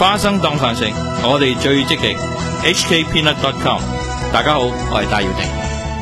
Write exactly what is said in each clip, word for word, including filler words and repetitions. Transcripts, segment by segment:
花生當飯食，我哋最積極 H K peanut dot com。 大家好，我係戴耀廷。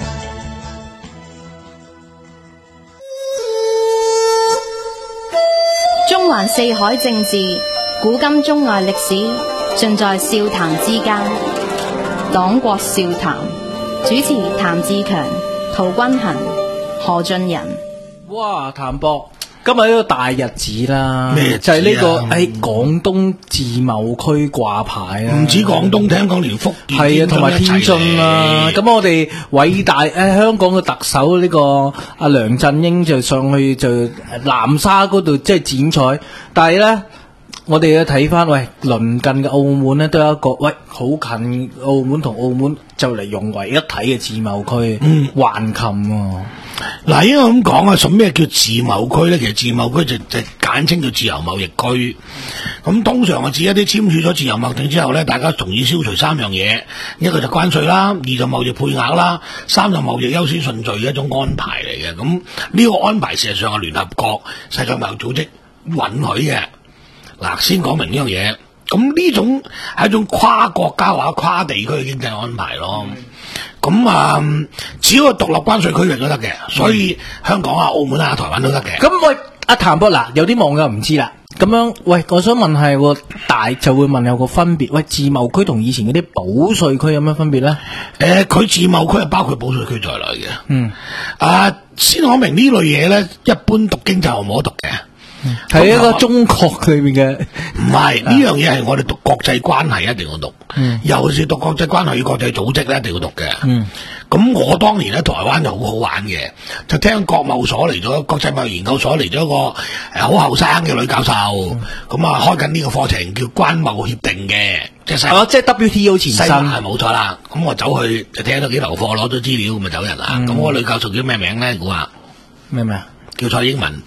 中環四海政治，古今中外歷史，盡在笑談之間。黨國笑談，主持譚志強、陶君衡、何俊仁。 哇，譚博，今日呢個大日子啦， 咩就係呢、這個喺廣東自貿區掛牌啊！ 唔止廣東，聽講連福建係啊，同埋天津啊。咁我哋偉大誒、呃、香港嘅特首呢、這個阿梁振英就上去就南沙嗰度即係剪彩，但係咧。我哋要睇翻，喂，鄰近嘅澳門咧，都有一個，喂，好近澳門同澳門就嚟融為一體嘅自貿區，嗯，橫琴喎。 嗱，應該咁講啊，什咩叫自貿區咧？其實自貿區就就簡稱叫自由貿易區。咁通常係指一啲簽署咗自由貿易之後咧，大家同意消除三樣嘢，一個就關稅啦，二就貿易配額啦，三就貿易優先順序嘅一種安排嚟嘅。咁呢個安排事實上係聯合國世界貿易組織允許嘅。嗱，先講明呢樣嘢，咁呢種係一種跨國家或者跨地區嘅經濟安排咯。咁啊、嗯，只要獨立關稅區域都得嘅，所以香港啊、澳門啊、台灣都得嘅。 咁喂，阿譚博嗱，有啲網友唔知啦。咁樣，喂，我想問係個大就會問有個分別，喂，自貿區同以前嗰啲保稅區有咩分別咧？誒、 呃，佢自貿區係包括保稅區在內嘅。 嗯。 啊，先講明呢類嘢咧，一般讀經就冇得讀嘅。 係、嗯、一個中國裏面嘅， 唔係呢樣嘢係我哋讀國際關係一定要讀，嗯、尤其是讀國際關係與國際組織咧一定要讀嘅。咁、嗯、我當年喺台灣就好好玩嘅，就聽國貿所嚟咗國際貿易研究所嚟咗個誒好後生嘅女教授，咁啊、嗯、開緊呢個課程叫關貿協定嘅，即係哦，即係 W T O 前身係冇錯啦。咁我走去就聽咗幾堂課，攞咗資料咁就走人啦。咁、嗯、我女教授叫咩名咧？估下咩名啊？ 叫蔡英文。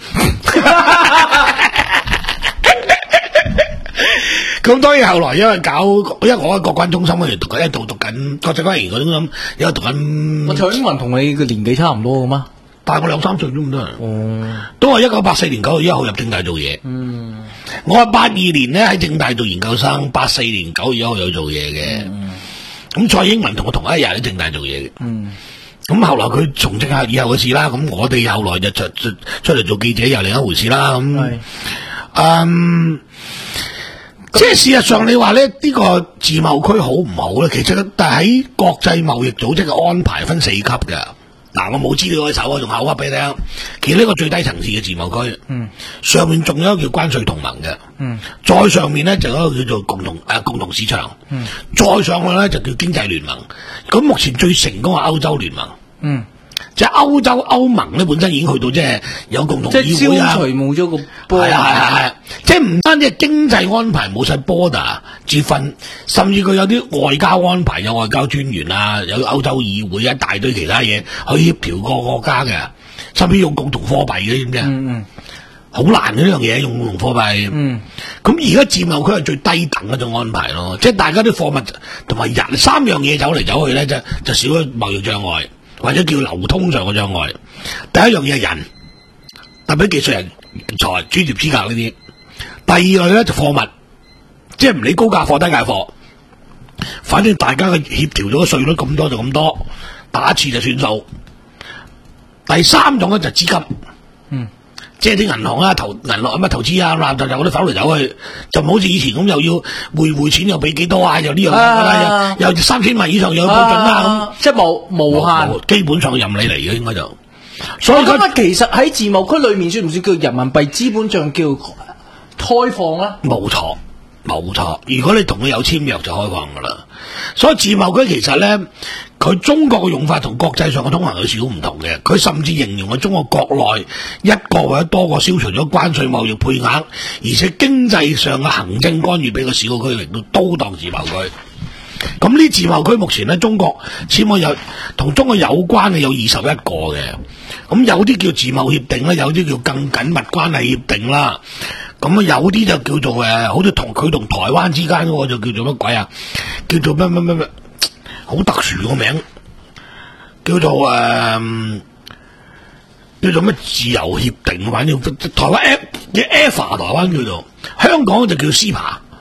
咁當然後來因為搞，因為我喺國關中心嗰度讀緊，一度讀緊國際關係研究中心，因為讀緊。我蔡英文同你嘅年紀差唔多嘅嘛？ 大我兩三歲都咁多人。哦，都係一九八四年九月一號入政大做嘢。嗯，我係八二年咧喺政大做研究生，八四年九月一號有做嘢嘅。嗯，咁蔡英文同我同一日喺政大做嘢嘅。嗯。咁後來佢從政下以後嘅事啦，咁我哋後來就出出出嚟做記者又另一回事啦。咁，係，嗯，即係事實上你話咧呢個自貿區好唔好咧？其實但係喺國際貿易組織嘅安排分四級嘅。嗱，我冇資料喺手，我仲口噏俾你聽。其實呢個最低層次嘅自貿區，嗯，上面仲有一個叫關稅同盟嘅，嗯，再上面咧就有一個叫做共同誒、呃、共同市場，嗯，再上去咧就叫經濟聯盟。咁目前最成功係歐洲聯盟，嗯，即係歐洲歐盟咧本身已經去到即係有共同議會啊， 即係消除冇咗個波， 係啊係係係，即係唔單止係經濟安排冇晒 border 之分，甚至佢有啲外交安排，有外交專員啊，有歐洲議會一大堆其他嘢去協調個國家嘅，甚至用共同貨幣嘅，知唔知啊？嗯嗯，好難嘅呢樣嘢用共同貨幣。嗯，咁而家自貿區係最低等嗰種安排咯，即係大家啲貨物同埋人三樣嘢走嚟走去咧，就就少咗貿易障礙，或者叫流通上嘅障礙。第一樣嘢係人，特別技術人才、專業資格呢啲。第二類咧就貨物，即係唔理高價貨低價貨，反正大家嘅協調咗個稅率咁多就咁多，打一次就算數。第三種咧就資金，嗯，即係啲銀行啊投銀行乜投資啊，就就嗰啲走嚟走去，就唔好似以前咁又要匯匯錢又俾幾多啊，又呢樣啊，又又三千萬以上又有標準啦咁、啊， 即係無無限， 基本上任你嚟嘅應該就。 所以咁其實喺自貿區裏面算唔算叫人民幣資本帳叫開放啦？ 冇錯，冇錯。如果你同佢有簽約就開放噶啦。所以自貿區其實咧，佢中國嘅用法同國際上嘅通行有少少唔同嘅。佢甚至形容喺中國國內一個或者多個消除咗關稅貿易配額，而且經濟上嘅行政干預比較少嘅區域都都當自貿區。咁呢自貿區目前咧，中國簽咗有同中國有關嘅有二十一個嘅。咁有啲叫自貿協定啦，有啲叫更緊密關係協定啦。咁啊有啲就叫做誒，好似同佢同台灣之間嗰個就叫做乜鬼啊？叫做乜乜乜乜，好特殊個名，叫做誒、呃，叫做乜自由協定，反正台灣 F 嘅 F A 台灣叫做，香港就叫 C P A。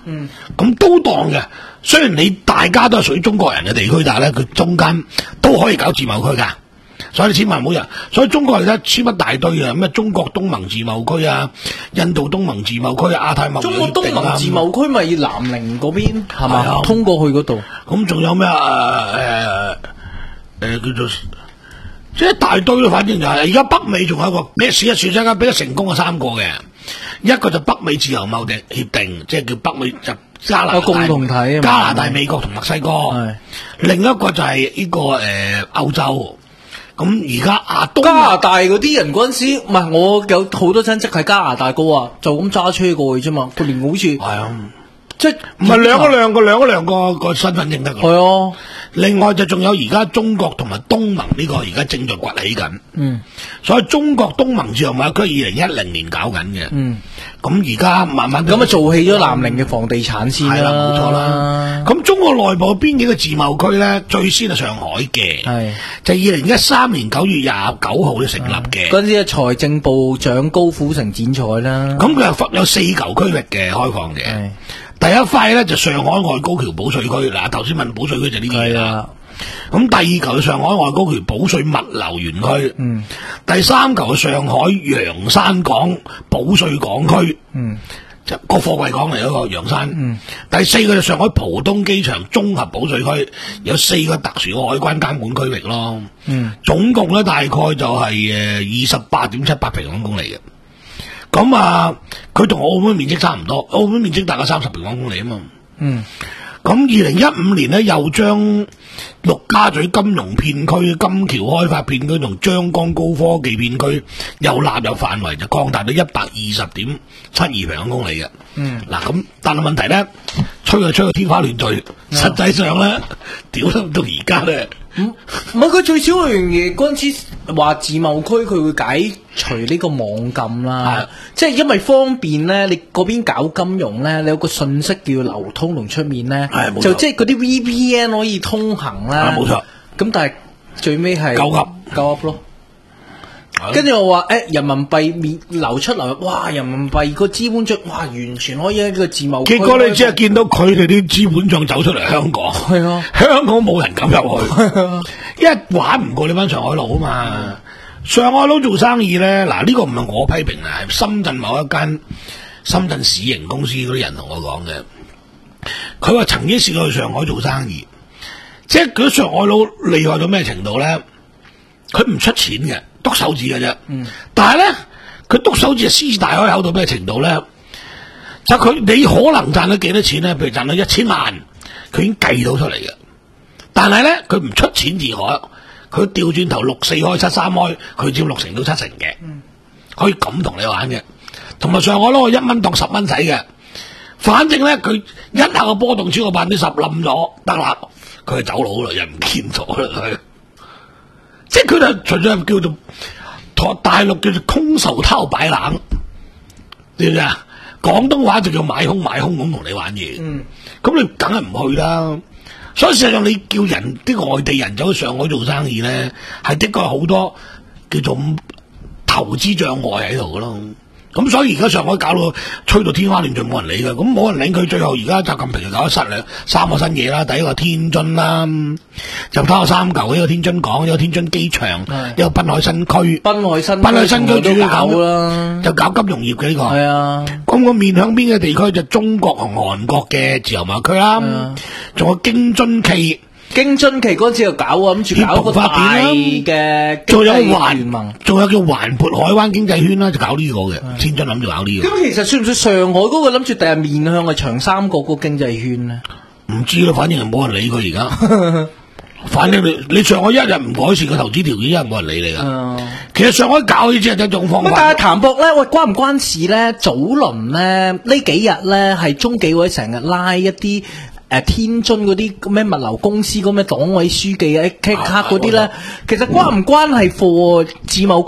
嗯， 咁都當嘅。雖然你大家都係屬於中國人嘅地區，但係咧佢中間都可以搞自貿區㗎。所以你千萬唔好人，所以中國而家簽一大堆啊，咩中國東盟自貿區啊、印度東盟自貿區啊、亞太貿易中國協定啊東盟自貿區咪南寧嗰邊係係啊嘛？通過去嗰度。 咁仲有咩啊？誒誒叫做即係一大堆咯，反正就係而家北美仲有一個咩試一試世界比較成功嘅三個嘅，一個就北美自由貿易協定，即係叫北美就加拿大、 共同體啊嘛加拿大、美國同墨西哥。 係另一個就係呢、個誒、呃、歐洲。咁而家亞東加拿大嗰啲人嗰陣時，唔係我有好多親戚喺加拿大個啊，就咁揸車過去啫嘛，佢連好似係啊， 即係唔係兩個兩個兩個兩個個身份認得㗎。 係啊， 另外就仲有而家中國同埋東盟呢個而家正在崛起緊。 嗯所以中國東盟自由貿易區二零一零年搞緊嘅。 嗯， 咁而家慢慢咁啊做起咗南寧嘅房地產先係啦，冇錯啦。 啦。 咁中國內部邊幾個自貿區咧，最先係上海嘅， 係就二零一三年九月廿九號就成立嘅。 嗰陣時係財政部長高虎城剪彩啦。 咁佢係有四嚿區域嘅開放嘅。 係第一塊咧就上海外高橋保稅區，嗱頭先問保稅區就呢啲嘢啦係啊。 咁第二嚿係上海外高橋保稅物流園區， 嗯第三嚿係上海洋山港保稅港區， 嗯就個貨櫃港嚟嗰個洋山。 嗯第四個就上海浦東機場綜合保稅區，有四個特殊嘅海關監管區域咯。 嗯總共咧大概就係誒二十八點七八平方公里嘅。咁啊，佢同澳門面積差唔多，澳門面積大概三十平方公里啊嘛。 嗯咁二零一五年咧，又將陸家嘴金融片區、金橋開發片區同張江高科技片區又納入範圍，就擴大到一百二十點七二平方公里嘅。 嗯， 嗱咁，但係問題咧，吹就吹到天花亂墜，實際上咧，屌到到而家咧。 唔唔係佢最少一樣嘢，嗰陣時話自貿區佢會解除呢個網禁啦，即係因為方便咧，你嗰邊搞金融咧，你有個信息叫流通同出面咧係冇，錯就即係嗰啲 V P N 可以通行啦， 係冇錯。 咁但係最尾係鳩噏鳩噏咯。跟住我話誒，人民幣面流出流入，哇！人民幣個資本帳，哇！完全可以喺個自貿區。 結果你只係見到佢哋啲資本帳走出嚟香港， 係啊， 香港冇人敢入去，因為玩唔過你班上海佬啊嘛。上海佬做生意咧，嗱、這、呢個唔係我批評啊，係深圳某一間深圳市營公司嗰啲人同我講嘅。佢話曾經試過去上海做生意，即係佢上海佬厲害到咩程度咧？佢唔出錢嘅，篤手指嘅啫。嗯，但係咧，佢篤手指係獅子大開口到咩程度咧？就佢你可能賺到幾多錢咧？譬如賺到一千萬，佢已經計到出嚟嘅。但係咧，佢唔出錢自海，佢調轉頭六四開七三開，佢佔六成到七成嘅。嗯，可以咁同你玩嘅。同埋上海攞個一蚊當十蚊使嘅。反正咧，佢一下個波動超過百分之十冧咗，得啦，佢係走佬啦，又唔見咗啦佢。即係佢就純粹係叫做台大陸叫做空手套白狼，知唔知啊？廣東話就叫買空買空咁同你玩嘢。嗯，咁你梗係唔去啦。所以事實上你叫人啲外地人走去上海做生意咧，係的確好多叫做投資障礙喺度噶咯。咁所以而家上海搞到吹到天花亂墜，冇人理㗎。咁冇人理佢，最後而家習近平就搞咗失兩三個新嘢啦。第一個天津啦，就拋三嚿，一個天津港，一個天津機場，一個濱海新區。 濱海新濱海新區主要搞啦， 就搞金融業嘅呢個。 係啊， 咁個面向邊嘅地區就中國同韓國嘅自由貿易區啦，仲有京津冀。 京津冀嗰陣時又搞啊，諗住搞個大嘅仲有經濟環聯盟， 仲有叫環渤海灣經濟圈啦，就搞呢個嘅。天津諗住搞呢個。 咁其實算唔算上海嗰個諗住第日面向係長三角嗰個經濟圈咧？ 唔知啦，反正係冇人理佢而家。反正你你上海一日唔改善個投資條件，一日冇人理你噶。 嗯其實上海搞呢只係一種方法。 但係譚博咧，喂關唔關事咧？早輪咧呢幾日咧係中紀委成日拉一啲。誒、呃、天津嗰啲咩物流公司嗰咩黨委書記啊、卡卡嗰啲咧，其實關唔關係貨自貿區出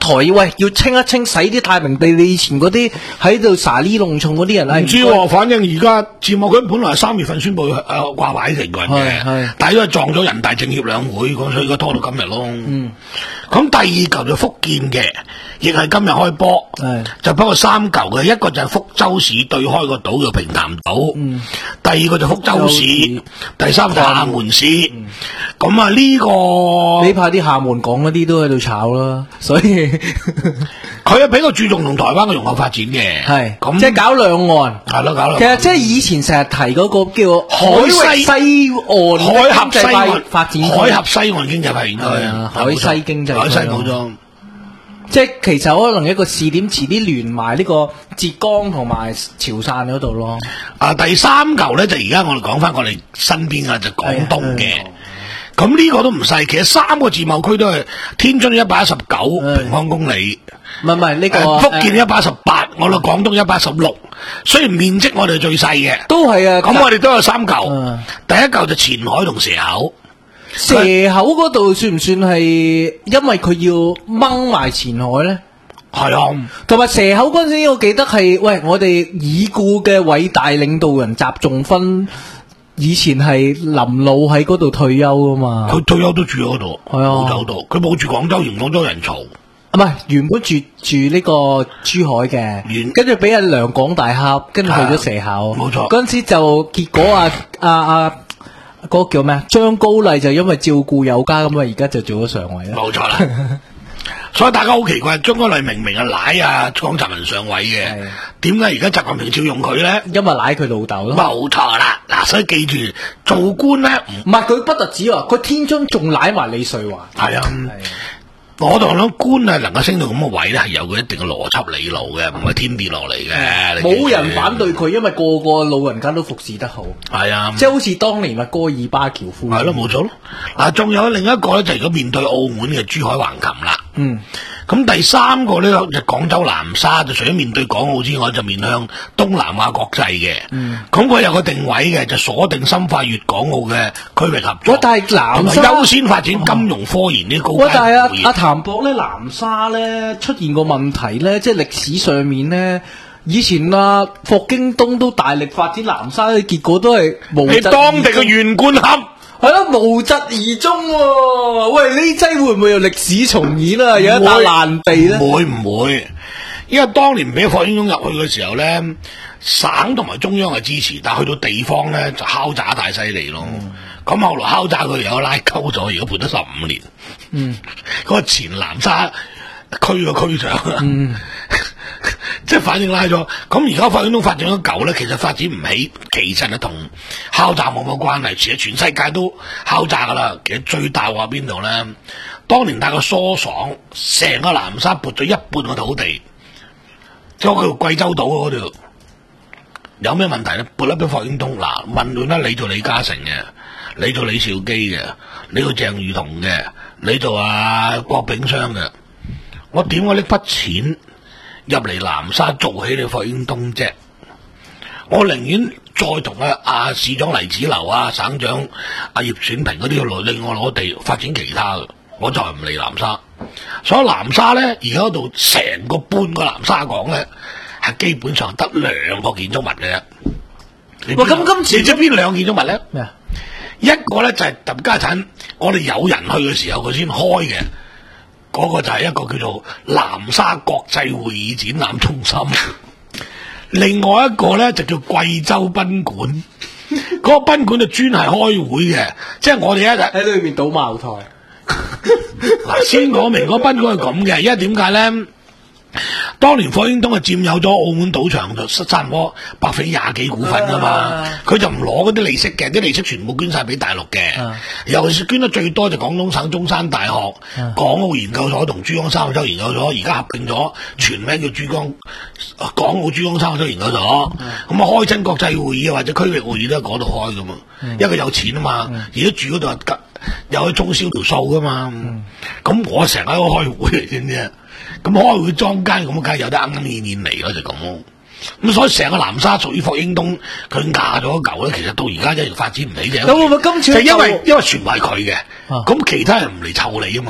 台喂要清一清，洗啲太平地。你以前嗰啲喺度沙呢弄重嗰啲人係唔知喎，反正而家自貿區本來係三月份宣布誒掛牌成個人嘅，但係因為撞咗人大政協兩會，咁所以而家拖到今日咯。嗯，咁第二球就福建嘅，亦係今日開波，就不過三球嘅，一個就係福州市對開個島叫平潭島，嗯、第二個就福州市，第三個廈門市。咁啊呢個呢排啲廈門講嗰啲都喺度炒啦，所以佢係比較注重同台灣嘅融合發展嘅，係咁即係搞兩岸， 係咯搞兩岸。 其實即係以前成日提嗰個叫海西西岸、 海峽西岸發展、 海峽西岸經濟發展區啊，海西經濟區， 海西冇錯。 即係其實可能一個試點，遲啲連埋呢個浙江同埋潮汕嗰度咯。 啊，第三球咧就而家我哋講翻我哋身邊啊，就廣東嘅。咁呢個都唔細，其實三個自貿區都係天津一百一十九平方公里， 唔係唔係呢個、 呃、福建一百一十八，我哋廣東一百一十六。雖然面積我哋最細嘅， 都係啊。 咁我哋都有三球，嗯、第一球就前海同蛇口。 蛇口嗰度算唔算係因為佢要掹埋前海咧？ 係啊， 同埋蛇口嗰陣時，我記得係喂我哋已故嘅偉大領導人習仲勳。以前係臨老喺嗰度退休噶嘛， 佢退休都住喺嗰度， 係啊， 冇走到，佢冇住廣州，嫌廣州人嘈。 唔係原本住住呢個珠海嘅，跟住俾阿兩廣大蝦，跟住去咗蛇口， 冇錯。 嗰陣時就結果啊啊啊嗰個叫咩啊張高麗就因為照顧有加咁啊，而家就做咗常委啦。 冇錯啦。所以大家好奇怪，張高麗明明係奶啊江澤民上位嘅，點解而家習近平照用佢咧？ 因為奶佢老豆咯。 冇錯啦，嗱，所以記住做官咧， 唔係佢不特止啊，佢天津仲奶埋李瑞華。 係啊，我同諗官啊能夠升到咁嘅位咧，係有佢一定嘅邏輯理路嘅，唔係天跌落嚟嘅。 冇人反對佢，因為個個老人家都服侍得好。係啊，即係好似當年嘅戈爾巴喬夫。 係咯，冇錯咯。嗱，仲有另一個咧，就係如果面對澳門嘅珠海橫琴啦。嗯，咁第三個咧就廣州南沙，就除咗面對港澳之外，就面向東南亞國際嘅。嗯，咁佢有個定位嘅，就鎖定深化粵港澳嘅區域合作。 但係南沙優先發展金融科研呢高階。 喂，但係阿阿譚博咧，南沙咧出現個問題咧，即係歷史上面咧，以前啊霍京東都大力發展南沙，結果都係無疾而終。係當地嘅袁冠冚。係咯，無疾而終喎！喂，呢劑會唔會有歷史重演啊？有一笪爛地咧？ 會唔會？因為當年俾霍英東入去嘅時候咧，省同埋中央係支持，但係去到地方咧就敲詐太犀利咯。咁、嗯、後來敲詐佢有拉鳩咗，而家判咗十五年。嗯，嗰個前南沙區嘅區長，嗯、即係反正拉咗。咁而家霍英東發展咗舊咧，其實發展唔起，其實係同敲詐冇乜關係。其實全世界都敲詐噶啦。其實最大話邊度咧？當年大個疏爽，成個南沙撥咗一半嘅土地，即係嗰個貴州島嗰度，有咩問題咧？撥咗俾霍英東。嗱，問亂啦，你做李嘉誠嘅，你做李兆基嘅，你做鄭裕彤嘅，你做啊郭炳湘嘅，我點解拎筆錢入嚟南沙做起你霍英東啫？我寧願再同啊啊市長黎子流啊、省長阿葉選平嗰啲去攞另外攞地發展其他嘅，我就係唔嚟南沙。所以南沙咧，而家嗰度成個半個南沙港咧，係基本上得兩個建築物嘅啫。喂，咁今次你知邊兩個建築物咧？咩啊？一個咧就係揼家產，我哋有人去嘅時候佢先開嘅，嗰、那個就係一個叫做南沙國際會議展覽中心。另外一個咧就叫貴州賓館，嗰個賓館就專係開會嘅，即係我哋一日喺裏面倒茅台。嗱，先講明嗰賓館係咁嘅，因為點解咧？當年霍英東係佔有咗澳門賭場就差唔多百分之廿幾股份噶嘛，佢就唔攞嗰啲利息嘅，啲利息全部捐晒俾大陸嘅，啊、尤其是捐得最多就廣東省中山大學、啊、港澳研究所同珠江三角洲研究所，而家合併咗，全名叫珠江港澳珠江三角洲研究所，咁啊、嗯、開親國際會議或者區域會議都喺嗰度開噶嘛，嗯、因為佢有錢啊嘛，嗯、而家住嗰度又可以中燒條數噶嘛，咁、嗯、我成日喺度開會嚟先啫。咁開會莊間咁，梗係有得啱啱面面嚟咯，就咁咯。咁所以成個南沙屬於霍英東，佢壓咗一嚿咧，其實到而家一直發展唔起嘅。 咁會唔會今次就因為因為全係佢嘅，咁、啊、其他人唔嚟湊你啊嘛。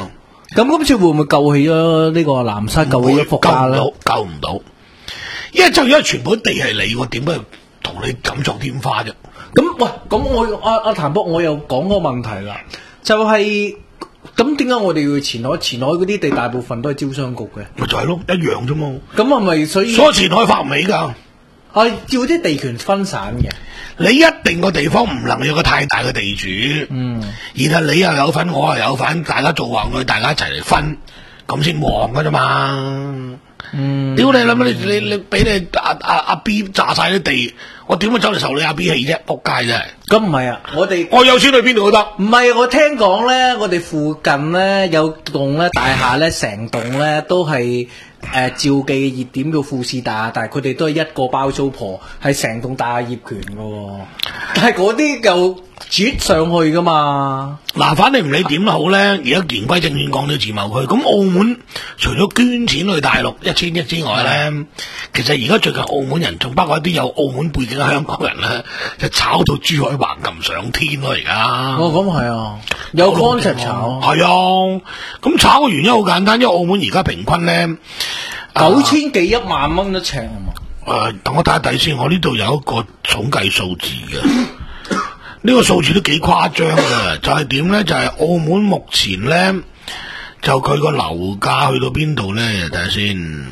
咁今次會唔會救起咗呢個南沙，救起咗福家咧？ 救唔到，救唔到，因為就因為全部地係你，我點解同你錦上添花啫？ 咁喂，咁我阿阿譚博我又講個問題啦，就係咁點解我哋要前海？前海嗰啲地大部分都係招商局嘅， 咪就係咯，一樣啫嘛。 咁係咪所以？ 所以前海發唔起㗎。 係要啲地權分散嘅。 你一定個地方唔能有個太大嘅地主， 嗯， 然後你又有份，我又有份，大家做橫去，大家一齊嚟分，咁先旺㗎啫嘛。 嗯， 屌你諗乜？你你你俾你阿阿阿 B 炸晒啲地，我點會走嚟受你阿 B 氣啫？仆街啫！ 咁唔係啊，我哋我有錢去邊度都得。 唔係，我聽講咧，我哋附近咧有棟咧大廈咧，成棟咧都係。誒、呃、召記嘅熱點叫富士大廈，但係佢哋都係一個包租婆，係成棟大廈業權嘅喎。但係嗰啲就絕上去噶嘛。 嗱，反正唔理點都好咧，而家言歸正傳講到自貿區，咁澳門除咗捐錢去大陸一千億之外咧，嗯、其實而家最近澳門人仲包括一啲有澳門背景嘅香港人咧，就炒到珠海橫琴上天咯而家。 哦，咁係啊，有 concept 炒。 係啊，咁炒嘅原因好簡單，因為澳門而家平均咧九千幾一萬蚊一尺係嘛？ 誒、呃，等我睇下睇先，我呢度有一個統計數字嘅。呢個數字都幾誇張嘅，就係點咧？就係、是、澳門目前咧，就佢個樓價去到邊度咧？睇下先。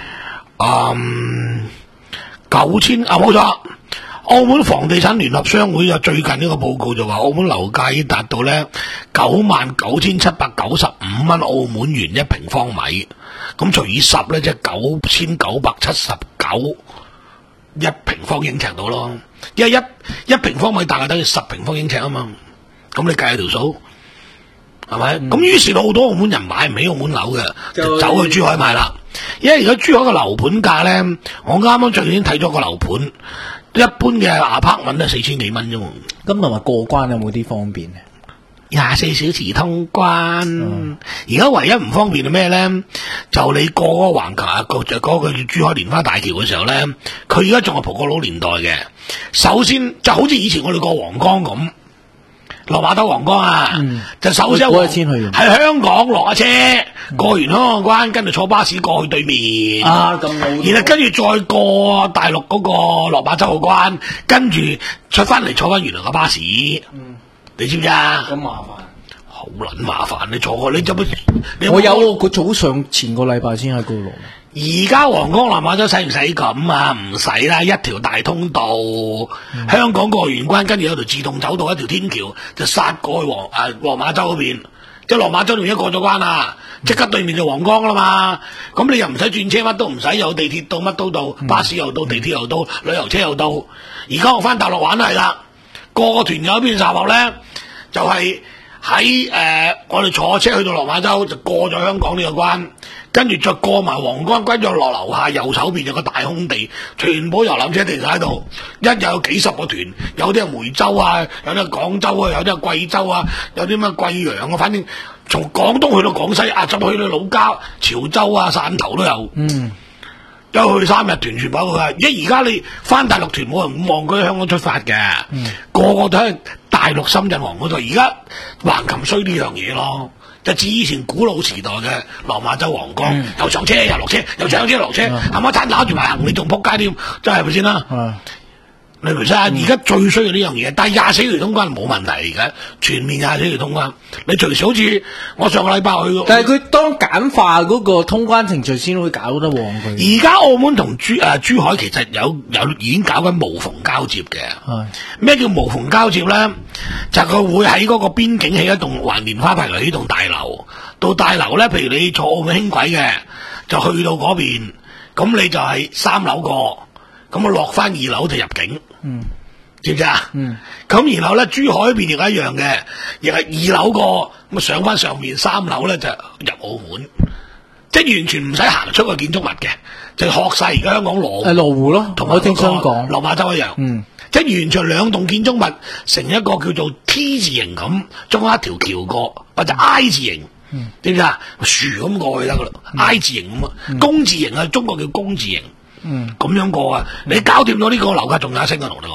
嗯，九千啊，冇錯。澳門房地產聯合商會有最近呢個報告就話，澳門樓價已經達到咧九萬九千七百九十五蚊澳門元一平方米。咁除以十咧，即係九千九百七十九一平方英尺到咯。因為一一平方米大概等於十平方英尺啊嘛，咁你計下條數，係咪？咁、嗯、於是好多澳門人買唔起澳門樓嘅，就走去珠海買啦。因為而家珠海嘅樓盤價咧，我啱啱最近睇咗個樓盤，一般嘅 apartment 都四千幾蚊啫嘛。 咁同埋過關有冇啲方便咧？ 廿四小時通關，而家、嗯、唯一唔方便係咩咧？就你過嗰個橫琴啊，個就嗰個叫珠海蓮花大橋嘅時候咧，佢而家仲係葡國佬年代嘅。首先就好似以前我哋過皇崗咁，落碼頭皇崗啊，嗯、就首先喺香港落下車，嗯、過完香港關，跟住坐巴士過去對面， 啊咁老， 然後跟住再過大陸嗰個落馬洲嘅關，跟住出翻嚟坐翻原來嘅巴士。嗯你知唔知啊？ 咁麻煩， 好撚麻煩！你坐過你做乜？ 我有佢早上前個禮拜先喺嗰度落。 而家皇崗南馬洲使唔使咁啊？唔使啦，一條大通道，嗯、香港過完關，跟住有條自動走道，一條天橋就殺過去皇誒黃馬洲嗰邊，即係落馬洲度已經過咗關啦，即刻對面就皇崗啦嘛。咁你又唔使轉車，乜都唔使，有地鐵到，乜都到，巴士又到，地鐵又到，旅遊車又到。而家我翻大陸玩係啦。個個團友邊集落咧，就係喺誒我哋坐車去到落馬洲，就過咗香港呢個關，跟住再過埋皇崗，跟住落樓下右手邊有個大空地，全部遊覽車停晒喺度，一日有幾十個團，有啲係梅州啊，有啲係廣州啊，有啲係貴州啊，有啲乜貴陽啊，反正從廣東去到廣西，啊，甚至去到老家潮州啊、汕頭都有。嗯。有去三日團全部去啊！一而家你翻大陸團冇人咁望佢喺香港出發嘅，嗯、個個都喺大陸深圳航嗰度。而家橫琴衰呢樣嘢咯，就似以前古老時代嘅落馬洲皇崗，嗯、又上車又落車，又上車落車，係咪爭打住埋行李仲撲街添？真係咪先啦？嗯你明唔明啊？而家、嗯、最需要呢樣嘢，但係廿四條通關冇問題，而家全面廿四條通關，你隨時好似我上個禮拜去， 但係佢當簡化嗰個通關程序先會搞得旺佢。 而家澳門同珠誒、呃、珠海其實有有已經搞緊無縫交接嘅。咩是叫無縫交接咧？就係、是、佢會喺嗰個邊境起一棟環蓮花牌樓起棟大樓，到大樓咧，譬如你坐澳門輕軌嘅，就去到嗰邊，咁你就係三樓過。咁我落翻二樓就入境，嗯，知唔知啊？嗯，咁然後咧珠海邊亦係一樣嘅，亦係二樓過，咁上翻上面三樓咧就入澳門，即係完全唔使行出個建築物嘅，就學晒而家香港羅誒羅湖咯，同我聽香港落馬洲一樣，嗯，即係完全兩棟建築物成一個叫做 T 字形咁，中間一條橋過，或者 I 字形，嗯，知唔知啊？樹咁過去得噶啦 ，I 字形咁啊，公字形啊，中國叫公字形。嗯，咁樣過啊！你搞掂咗呢個樓價仲有一升啊，同你講。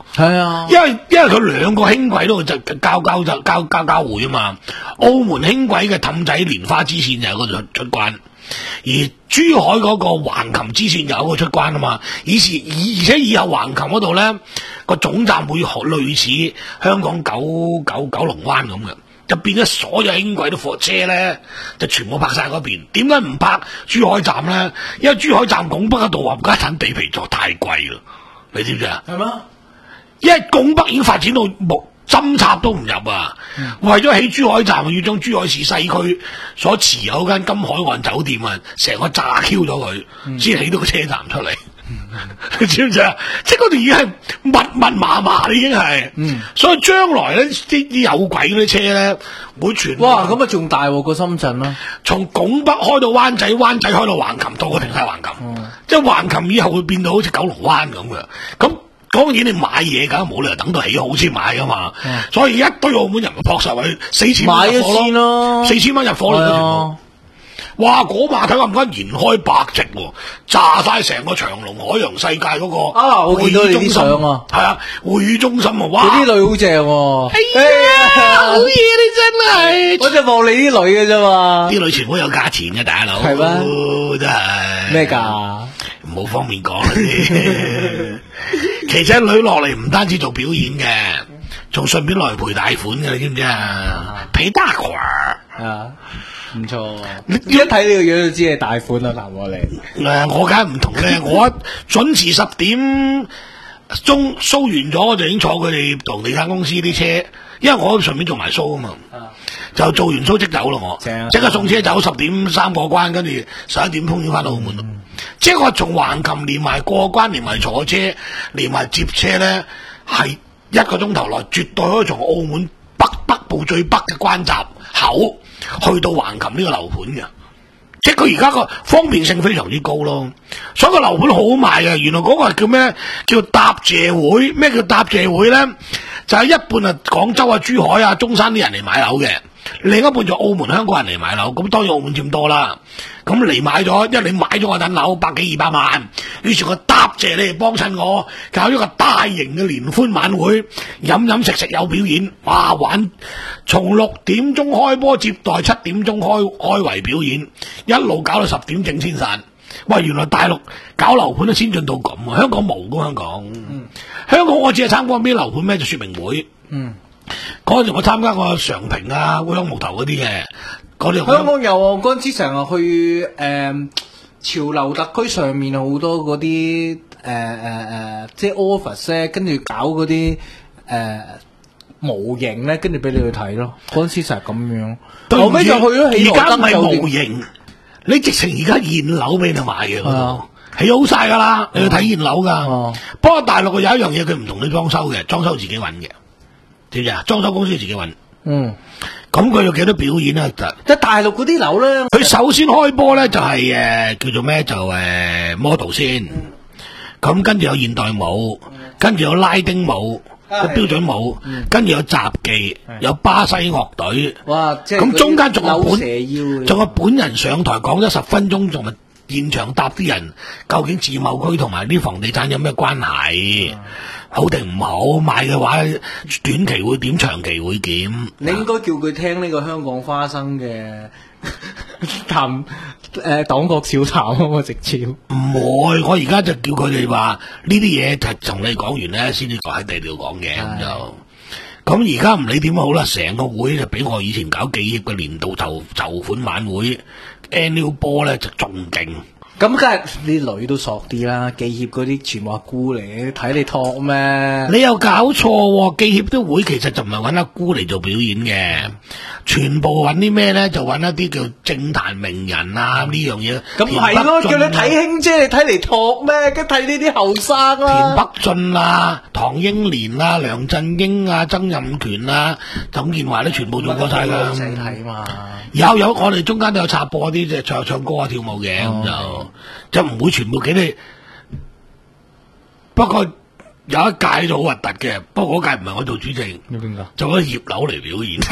係啊， 因為因為佢兩個輕軌都就交交就交交交匯啊嘛。澳門輕軌嘅氹仔蓮花支線就有嗰度出關，而珠海嗰個橫琴支線就有個出關啊嘛。以前而且以後橫琴嗰度咧個總站會學類似香港九九九龍灣咁嘅。就變咗所有輕軌啲貨車咧，就全部泊晒嗰邊。點解唔泊珠海站咧？因為珠海站拱北嗰度話家產地皮座太貴啦，你知唔知啊？ 係咩？ 因為拱北已經發展到木針插都唔入啊！嗯、為咗起珠海站，要將珠海市西區所持有間金海岸酒店啊，成個炸 Q 咗佢，先、嗯、起到個車站出嚟。你知唔知啊？即係嗰度已經係密密麻麻，已經係，嗯、所以將來咧啲啲有軌嗰啲車咧會全哇咁啊仲大喎個深圳啦， 從拱北開到灣仔，灣仔開到橫琴，到個停晒橫琴，嗯、即係橫琴以後會變到好似九龍灣咁嘅。咁當然你買嘢梗係冇理由等到起好先買噶嘛，嗯、所以一堆澳門人咪撲實去四千蚊入貨咯，四千蚊入貨嚟嘅全部。哇！嗰馬睇下唔間延開百席喎，炸晒成個長隆海洋世界嗰個啊！我見到你啲相啊， 係啊，會議中心啊，哇！ 你啲女好正喎， 哎呀，好嘢你真係， 我就望你啲女嘅啫嘛， 啲女全部有價錢嘅大佬， 係咩？ 真係咩價？ 唔好方便講啦啲。其實女落嚟唔單止做表演嘅，仲順便落嚟陪大款嘅，你知唔知啊？陪大款啊！唔錯，你一睇你個樣就知係大款啦，男我嚟。 誒，我梗係唔同咧，我準時十點鐘 show 完咗，我就已經坐佢哋同地產公司啲車，因為我順便做埋 show 啊嘛，啊就做完 show 即走咯，我即刻送車走，十點三過關，跟住十一點鐘要翻到澳門咯。嗯、即係我從橫琴連埋過關，連埋坐車，連埋接車咧，係一個鐘頭內，絕對可以從澳門北北部最北嘅關閘口。去到橫琴呢個樓盤嘅，即係佢而家個方便性非常之高咯，所以個樓盤好好賣嘅。原來嗰個係叫咩？叫答謝會。咩叫答謝會咧？就係、是、一半啊廣州啊、珠海啊、中山啲人嚟買樓嘅，另一半就澳門香港人嚟買樓。咁當然澳門佔多啦。咁嚟買咗，因為你買咗我等樓百幾二百萬，於是佢答謝你嚟幫襯我，搞咗個大型嘅聯歡晚會，飲飲食食有表演，哇玩！從六點鐘開波接待，七點鐘開開圍表演，一路搞到十點正先散。喂，原來大陸搞樓盤都先進到咁啊！香港冇噶，香港，嗯、香港我只係參觀邊樓盤咩就說明會。嗯，嗰陣我參加過常平啊、烏香木頭嗰啲嘅。 香港有啊，嗰陣時成日去誒、呃、潮流特區上面好多嗰啲誒誒誒，即係 office 咧，跟住搞嗰啲誒模型咧，跟住俾你去睇咯。嗰陣時成日咁樣，後尾就去咗喜來登酒店。而家唔係模型，你直情而家現樓俾你買嘅嗰度，起好晒噶啦，你去睇現樓噶。啊、不過大陸有一樣嘢，佢唔同你裝修嘅，裝修自己揾嘅，知唔知啊？裝修公司自己揾。嗯。咁佢有幾多表演啊？ 即係大陸嗰啲樓咧， 佢首先開波咧就係、是、誒、呃、叫做咩？就誒、呃、model 先，咁、嗯、跟住有現代舞，嗯、跟住有拉丁舞，啊、標準舞，嗯、跟住有雜技，嗯、有巴西樂隊。哇！咁中間仲有本，仲有本人上台講咗十分鐘，仲係現場答啲人究竟自貿區同埋啲房地產有咩關係？嗯好定唔好買嘅話，短期會點，長期會點？ 你應該叫佢聽呢個香港花生嘅談誒黨國笑談啊嘛，直接唔會。我而家就叫佢哋話呢啲嘢就同你講完咧，先至喺地度講嘅咁就。咁而家唔理點好啦，成個會就比我以前搞記協嘅年度籌籌款晚會 annual ball 咧就仲勁。 咁梗係啲女都索啲啦，記協嗰啲全部阿姑嚟，睇你托咩？ 你有搞錯喎？記協啲會其實就唔係揾阿姑嚟做表演嘅，全部揾啲咩咧？就揾一啲叫政壇名人啊呢樣嘢。咁係咯，叫你睇兄姐，你睇嚟托咩？梗睇呢啲後生啦。田北俊啊、唐英年啊、梁振英啊、曾蔭權啊、董建華咧，全部做過晒㗎。 仔睇嘛？ 有有，我哋中間都有插播啲即係唱唱歌啊、跳舞嘅咁、哦、就。就唔會全部幾你，不過有一屆就好核突嘅，不過嗰屆唔係我做主席，就嗰葉劉嚟表演，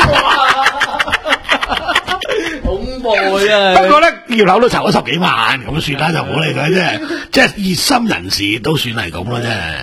恐怖啊！ 不過咧葉劉都籌咗十幾萬，咁算啦，就唔好理佢啫，即係熱心人士都算係咁咯啫。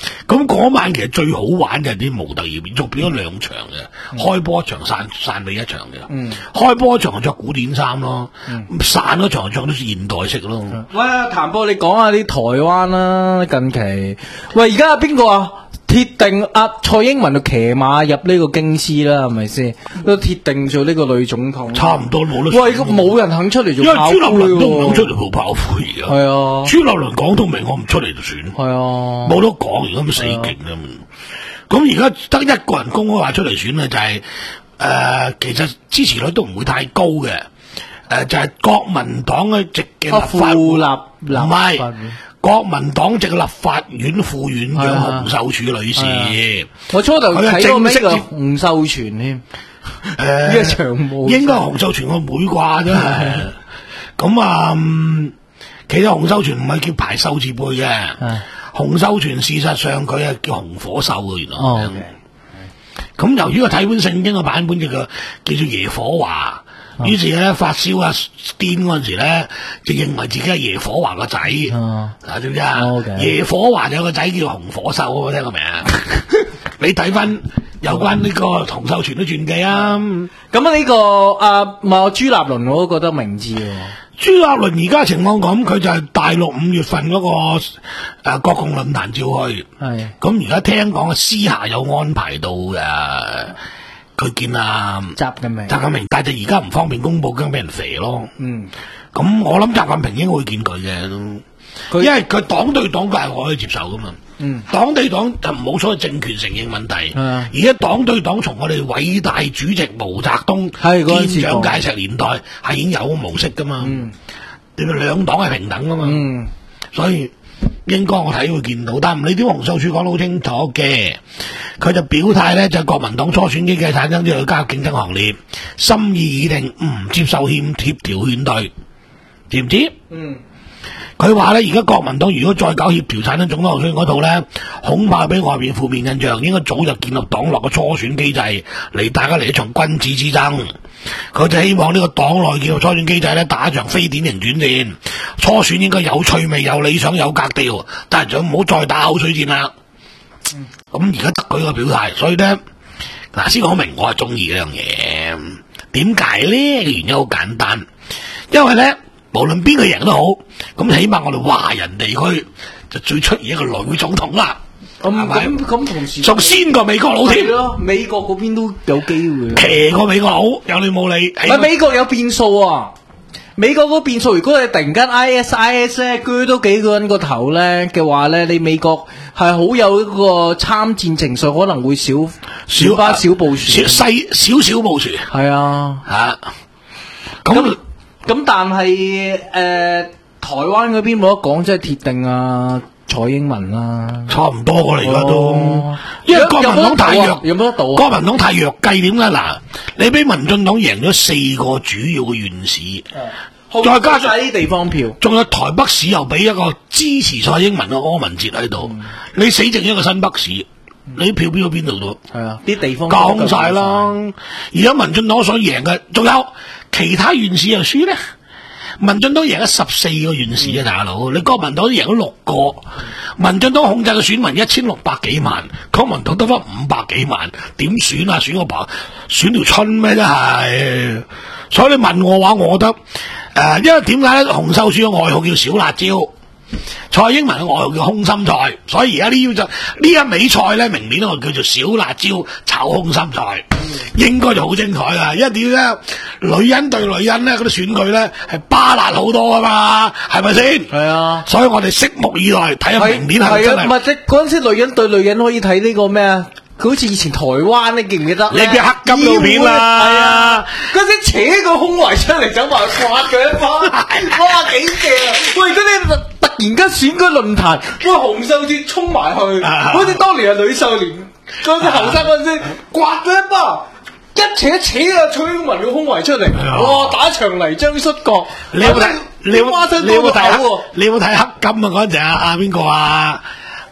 咁嗰晚其實最好玩嘅係啲模特兒變足，變咗兩場嘅， 嗯、 開波一場散散尾一場嘅。 嗯， 開波一場着古典衫咯， 嗯、 散嗰場着啲現代式咯。 喂，譚波，你講下啲台灣啦，近期喂而家邊個啊？鐵定阿蔡英文就騎馬入呢個京師啦，係咪先？都鐵定做呢個女總統， 差唔多冇得。 喂，冇人肯出嚟做炮灰喎。 因為朱立倫都唔肯出嚟做炮灰而家。 係啊， 朱立倫講到明，我唔出嚟就算。 係啊， 冇得講，而家咁死勁啊！咁而家得一個人公開話出嚟選咧，就係、是、誒、呃，其實支持率都唔會太高嘅。誒、呃，就係、是、國民黨嘅籍嘅立法會，唔係。國民黨籍立法院副院長洪秀柱女士， 啊、我初頭睇過咩個洪秀全添，誒，呢個長務應該係洪秀全個妹啩真係。咁啊、嗯，其實洪秀全唔係叫排秀字輩嘅，洪秀全事實上佢係叫洪火秀嘅原來。哦，咁、okay. 由於個睇本聖經嘅版本叫做叫做耶火華。於是咧發燒啊癲嗰陣時咧，就認為自己係耶火華個仔，嗱知唔知啊？耶火華有個仔叫洪火秀，我聽過未啊？你睇翻有關呢個洪秀全嘅傳記啊！ 咁啊呢個啊咪朱立倫我都覺得明智喎。 朱立倫而家情況咁，佢就係大陸五月份嗰、那個誒、呃、國共論壇召開，係咁而家聽講啊私下有安排到誒。呃佢見啊習近平，習近平，但係就而家唔方便公佈，驚俾人肥咯。嗯，咁我諗習近平應該會見佢嘅都，因為佢黨對黨佢係我可以接受噶嘛。嗯，黨對黨就冇所謂政權承認問題。嗯，而家黨對黨從我哋偉大主席毛澤東建蔣介石年代係已經有個模式噶嘛。嗯，你哋兩黨係平等噶嘛。嗯，所以。應該我睇會見到，但係唔理點，洪秀柱講得好清楚嘅，佢就表態咧，就係、國民黨初選機制產生之後加入競爭行列，心意已定，唔接受欠協調勸退，知唔知？嗯，佢話咧，而家國民黨如果再搞協調產生總統候選人嗰套咧，恐怕俾外邊負面印象，應該早就建立黨內嘅初選機制，嚟大家嚟一場君子之爭。佢就希望呢個黨內叫做初選機制咧，打一場非典型轉戰。初選應該有趣味、有理想、有格調，但係就唔好再打口水戰啦。咁而家得佢個表態，所以咧嗱，先講明我係中意呢樣嘢。點解咧？原因好簡單，因為咧無論邊個贏都好，咁起碼我哋華人地區就最出現一個女總統啦。咁咁咁同時仲先過美國佬添咯， 美國嗰邊都有機會， 騎過美國佬有理冇理。 喂，美國有變數啊！美國嗰變數，如果你突然間 I S I S 咧鋸多幾個人個頭咧嘅話咧，你美國係好有一個參戰情緒，可能會少少花小部署， 細少少部署。 係啊， 吓咁咁，但係誒、呃，台灣嗰邊冇得講，即係鐵定啊。蔡英文啦， 差唔多噶啦，而家都，因為國民黨太弱， 有冇得到？ 國民黨太弱計點解？嗱，你俾民進黨贏咗四個主要嘅縣市，再加上啲地方票， 仲有台北市又俾一個支持蔡英文嘅柯文哲喺度，嗯、你死剩一個新北市，你票票邊度都係啊，啲地方講晒啦。而家民進黨所贏嘅，仲有其他縣市又輸咧。民進黨贏咗十四個縣市啊，大佬！你國民黨都贏咗六個，民進黨控制嘅選民一千六百幾萬，國民黨得翻五百幾萬，點選啊？選個白，選條春咩？真係！所以你問我話，我覺得誒、呃，因為點解咧？洪秀柱嘅外號叫小辣椒，蔡英文嘅外號叫空心菜，所以而家呢要就呢一味菜咧，明年我叫做小辣椒炒空心菜。應該就好精彩噶，因為點咧？女人對女人咧，嗰啲選舉咧係巴辣好多噶嘛，係咪先？係啊，所以我哋拭目以待，睇下明年係咪真係。 唔係即嗰陣時，女人對女人可以睇呢個咩啊？佢好似以前台灣，你記唔記得？ 你嘅黑金照片啦，係啊！ 嗰陣扯個胸圍出嚟，走埋刮佢一巴，哇幾正啊！喂，嗰啲突然間選舉論壇，哇洪秀柱衝埋去，好似當年係呂秀蓮。嗰陣後生嗰陣時，刮咗一巴，一扯一扯啊！蔡英文個胸圍出嚟，哇！打場泥漿摔角， 你有冇睇？你有冇你有冇睇？你有冇睇黑金啊？嗰陣時啊，邊個啊？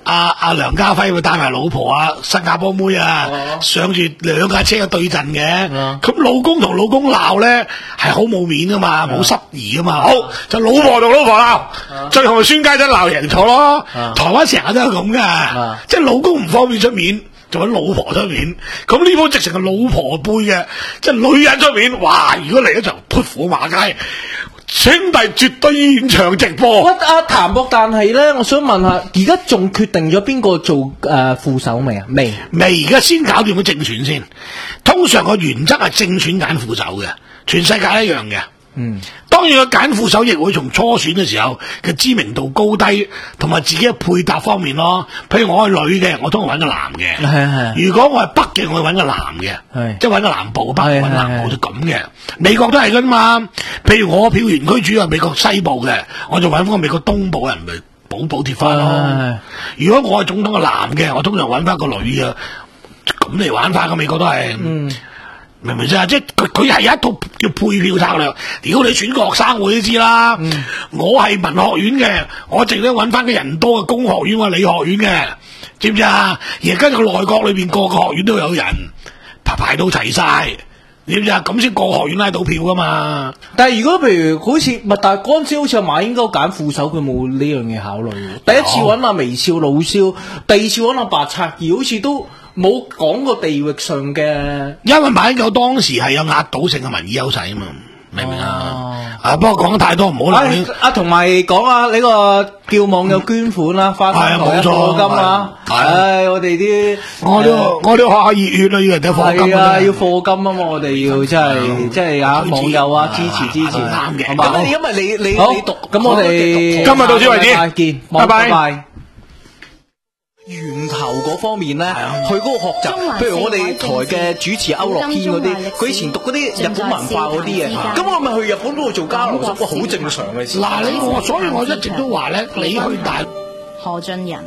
阿阿梁家輝會帶埋老婆啊，新加坡妹啊， 哦上住兩架車嘅對陣嘅。 哦咁、老公同老公鬧咧係好冇面噶嘛，冇濕儀噶嘛。好就老婆同老婆鬧，最後孫家珍鬧贏咗咯。 啊台灣成日都係咁噶， 啊即係老公唔方便出面。就揾老婆出面，咁呢鋪直情係老婆輩嘅，即係女人出面。哇！如果嚟一場潑婦罵街，兄弟絕對現場直播。 喂，阿譚博，但係咧，我想問下，而家仲決定咗邊個做誒、呃、副手未啊？未， 未，而家先搞掂個正選先。通常個原則係正選揀副手嘅，全世界一樣嘅。 嗯， 當然個揀副手亦會從初選嘅時候嘅知名度高低，同埋自己嘅配搭方面咯。譬如我係女嘅，我通常揾個男嘅。 係係係。 如果我係北嘅，我會揾個男嘅。 係。 即係揾個南部，北係係揾南部就咁嘅。美國都係噶嘛。譬如我票源區主要係美國西部嘅，我就揾翻個美國東部人咪補補貼翻咯。 係。 如果我係總統嘅男嘅，我通常揾翻個女嘅，咁嚟玩法嘅美國都係。 嗯。 明唔明啫？即係佢佢係有一套叫配票策略。如果你選個學生會都知啦。嗯、我係文學院嘅，我淨係揾翻個人多嘅工學院或理學院嘅，知唔知啊？而家個內閣裏邊個個學院都有人排排到齊晒，知唔知啊？咁先個學院拉到票噶嘛。 但係如果譬如好似咪，但係嗰陣時好似阿馬英九揀副手，佢冇呢樣嘢考慮。第一次揾阿微笑老蕭，第二次揾阿白賊義，好似都冇講過地域上嘅， 因為馬英九當時係有壓倒性嘅民意優勢啊嘛，明唔明啊？ 哦、 啊，不過講得太多唔好啦。 啊，同埋講下呢個叫網友捐款啦，花生台一課金啊，唉，我哋啲我都我都學下熱血啦，要人哋課金啊，要課金啊嘛，我哋要真係真係啊，網友啊支持支持， 啱嘅。 咁因為你你你讀，咁我哋今日到此為止， 再見， 拜拜。 源頭嗰方面咧，佢嗰個學習，譬如我哋台嘅主持區諾軒嗰啲，佢以前讀嗰啲日本文化嗰啲嘢，咁我咪去日本嗰度做交流，哇，好正常嘅事。 嗱，你我所以我一直都話咧，你去大何俊仁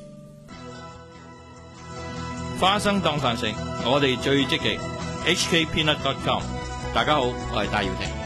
花生當飯食，我哋最積極。H K Peanut dot com， 大家好，我係戴耀廷。